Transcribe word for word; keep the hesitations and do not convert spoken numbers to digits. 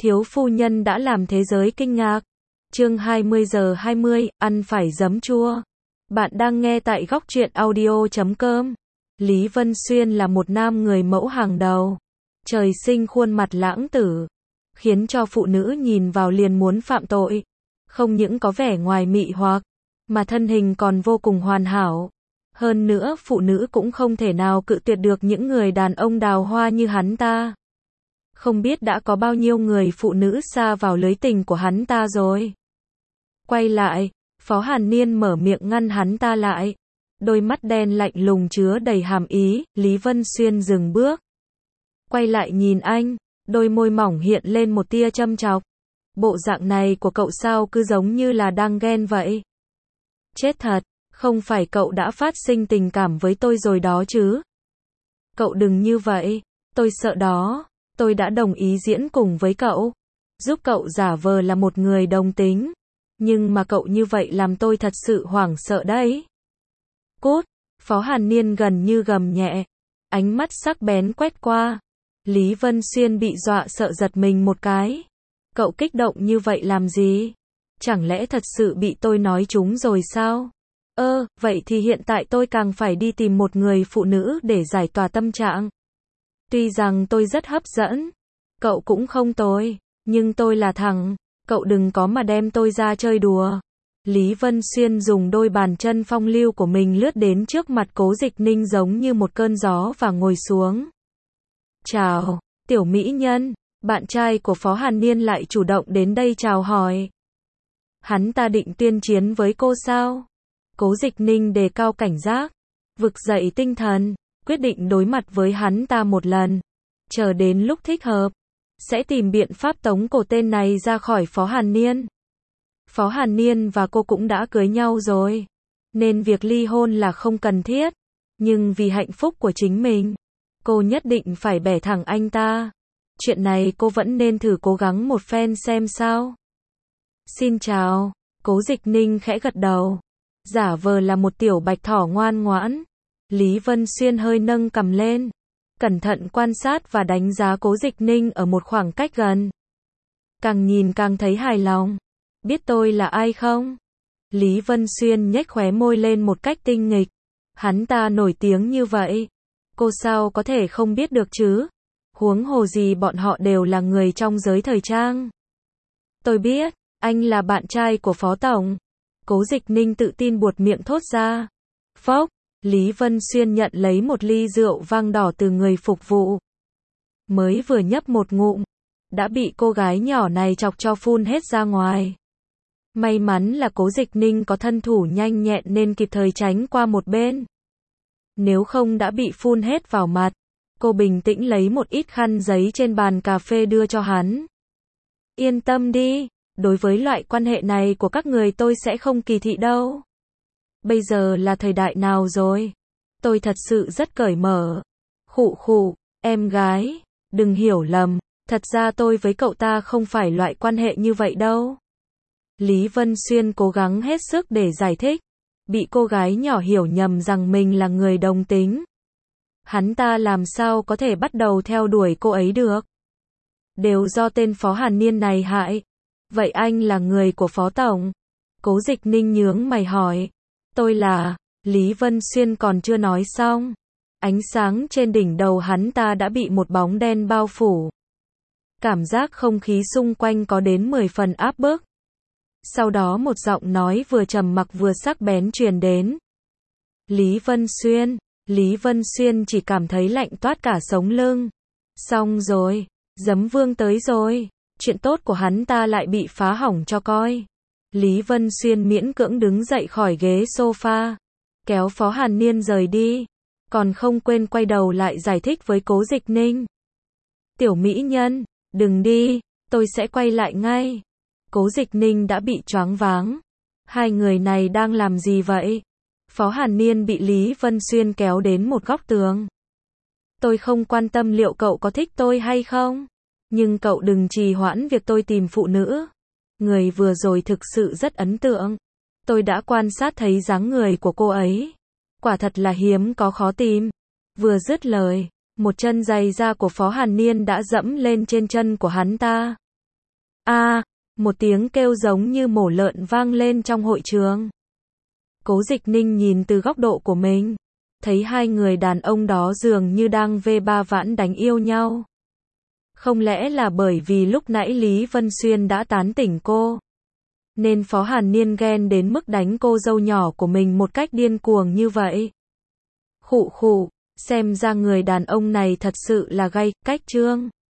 Thiếu phu nhân đã làm thế giới kinh ngạc. Chương hai mươi giờ hai mươi, ăn phải giấm chua. Bạn đang nghe tại góc truyện audio chấm com. Lý Vân Xuyên là một nam người mẫu hàng đầu. Trời sinh khuôn mặt lãng tử, khiến cho phụ nữ nhìn vào liền muốn phạm tội. Không những có vẻ ngoài mị hoặc, mà thân hình còn vô cùng hoàn hảo. Hơn nữa phụ nữ cũng không thể nào cự tuyệt được những người đàn ông đào hoa như hắn ta. Không biết đã có bao nhiêu người phụ nữ sa vào lưới tình của hắn ta rồi. Quay lại, Phó Hàn Niên mở miệng ngăn hắn ta lại. Đôi mắt đen lạnh lùng chứa đầy hàm ý. Lý Vân Xuyên dừng bước, quay lại nhìn anh, đôi môi mỏng hiện lên một tia châm chọc. Bộ dạng này của cậu sao cứ giống như là đang ghen vậy. Chết thật, không phải cậu đã phát sinh tình cảm với tôi rồi đó chứ? Cậu đừng như vậy, tôi sợ đó. Tôi đã đồng ý diễn cùng với cậu, giúp cậu giả vờ là một người đồng tính. Nhưng mà cậu như vậy làm tôi thật sự hoảng sợ đấy. Cút, Phó Hàn Niên gần như gầm nhẹ, ánh mắt sắc bén quét qua. Lý Vân Xuyên bị dọa sợ giật mình một cái. Cậu kích động như vậy làm gì? Chẳng lẽ thật sự bị tôi nói trúng rồi sao? Ơ, vậy thì hiện tại tôi càng phải đi tìm một người phụ nữ để giải tỏa tâm trạng. Tuy rằng tôi rất hấp dẫn, cậu cũng không tồi, nhưng tôi là thằng, cậu đừng có mà đem tôi ra chơi đùa. Lý Vân Xuyên dùng đôi bàn chân phong lưu của mình lướt đến trước mặt Cố Dịch Ninh giống như một cơn gió và ngồi xuống. Chào, tiểu mỹ nhân, bạn trai của Phó Hàn Niên lại chủ động đến đây chào hỏi. Hắn ta định tuyên chiến với cô sao? Cố Dịch Ninh đề cao cảnh giác, vực dậy tinh thần, quyết định đối mặt với hắn ta một lần. Chờ đến lúc thích hợp, sẽ tìm biện pháp tống cổ tên này ra khỏi Phó Hàn Niên. Phó Hàn Niên và cô cũng đã cưới nhau rồi, nên việc ly hôn là không cần thiết. Nhưng vì hạnh phúc của chính mình, cô nhất định phải bẻ thẳng anh ta. Chuyện này cô vẫn nên thử cố gắng một phen xem sao. Xin chào, Cố Dịch Ninh khẽ gật đầu, giả vờ là một tiểu bạch thỏ ngoan ngoãn. Lý Vân Xuyên hơi nâng cằm lên, cẩn thận quan sát và đánh giá Cố Dịch Ninh ở một khoảng cách gần. Càng nhìn càng thấy hài lòng. Biết tôi là ai không? Lý Vân Xuyên nhếch khóe môi lên một cách tinh nghịch. Hắn ta nổi tiếng như vậy, cô sao có thể không biết được chứ? Huống hồ gì bọn họ đều là người trong giới thời trang. Tôi biết, anh là bạn trai của Phó Tổng. Cố Dịch Ninh tự tin buột miệng thốt ra. Phốc, Lý Vân Xuyên nhận lấy một ly rượu vang đỏ từ người phục vụ. Mới vừa nhấp một ngụm, đã bị cô gái nhỏ này chọc cho phun hết ra ngoài. May mắn là Cố Dịch Ninh có thân thủ nhanh nhẹn nên kịp thời tránh qua một bên. Nếu không đã bị phun hết vào mặt. Cô bình tĩnh lấy một ít khăn giấy trên bàn cà phê đưa cho hắn. Yên tâm đi, đối với loại quan hệ này của các người tôi sẽ không kỳ thị đâu. Bây giờ là thời đại nào rồi? Tôi thật sự rất cởi mở. Khụ khụ, em gái, đừng hiểu lầm, thật ra tôi với cậu ta không phải loại quan hệ như vậy đâu. Lý Vân Xuyên cố gắng hết sức để giải thích, bị cô gái nhỏ hiểu nhầm rằng mình là người đồng tính. Hắn ta làm sao có thể bắt đầu theo đuổi cô ấy được? Đều do tên Phó Hàn Niên này hại. Vậy anh là người của Phó Tổng? Cố Dịch Ninh nhướng mày hỏi. Tôi là... Lý Vân Xuyên còn chưa nói xong. Ánh sáng trên đỉnh đầu hắn ta đã bị một bóng đen bao phủ. Cảm giác không khí xung quanh có đến mười phần áp bức. Sau đó một giọng nói vừa trầm mặc vừa sắc bén truyền đến. Lý Vân Xuyên. Lý Vân Xuyên chỉ cảm thấy lạnh toát cả sống lưng. Xong rồi, Giấm Vương tới rồi. Chuyện tốt của hắn ta lại bị phá hỏng cho coi. Lý Vân Xuyên miễn cưỡng đứng dậy khỏi ghế sofa, kéo Phó Hàn Niên rời đi, còn không quên quay đầu lại giải thích với Cố Dịch Ninh. Tiểu mỹ nhân, đừng đi, tôi sẽ quay lại ngay. Cố Dịch Ninh đã bị choáng váng. Hai người này đang làm gì vậy? Phó Hàn Niên bị Lý Vân Xuyên kéo đến một góc tường. Tôi không quan tâm liệu cậu có thích tôi hay không, nhưng cậu đừng trì hoãn việc tôi tìm phụ nữ. Người vừa rồi thực sự rất ấn tượng. Tôi đã quan sát thấy dáng người của cô ấy. Quả thật là hiếm có khó tìm. Vừa dứt lời, một chân giày da của Phó Hàn Niên đã dẫm lên trên chân của hắn ta. A, một tiếng kêu giống như mổ lợn vang lên trong hội trường. Cố Dịch Ninh nhìn từ góc độ của mình, thấy hai người đàn ông đó dường như đang vê ba vãn đánh yêu nhau. Không lẽ là bởi vì lúc nãy Lý Vân Xuyên đã tán tỉnh cô, nên Phó Hàn Niên ghen đến mức đánh cô dâu nhỏ của mình một cách điên cuồng như vậy? Khụ khụ, xem ra người đàn ông này thật sự là gay, cách trương.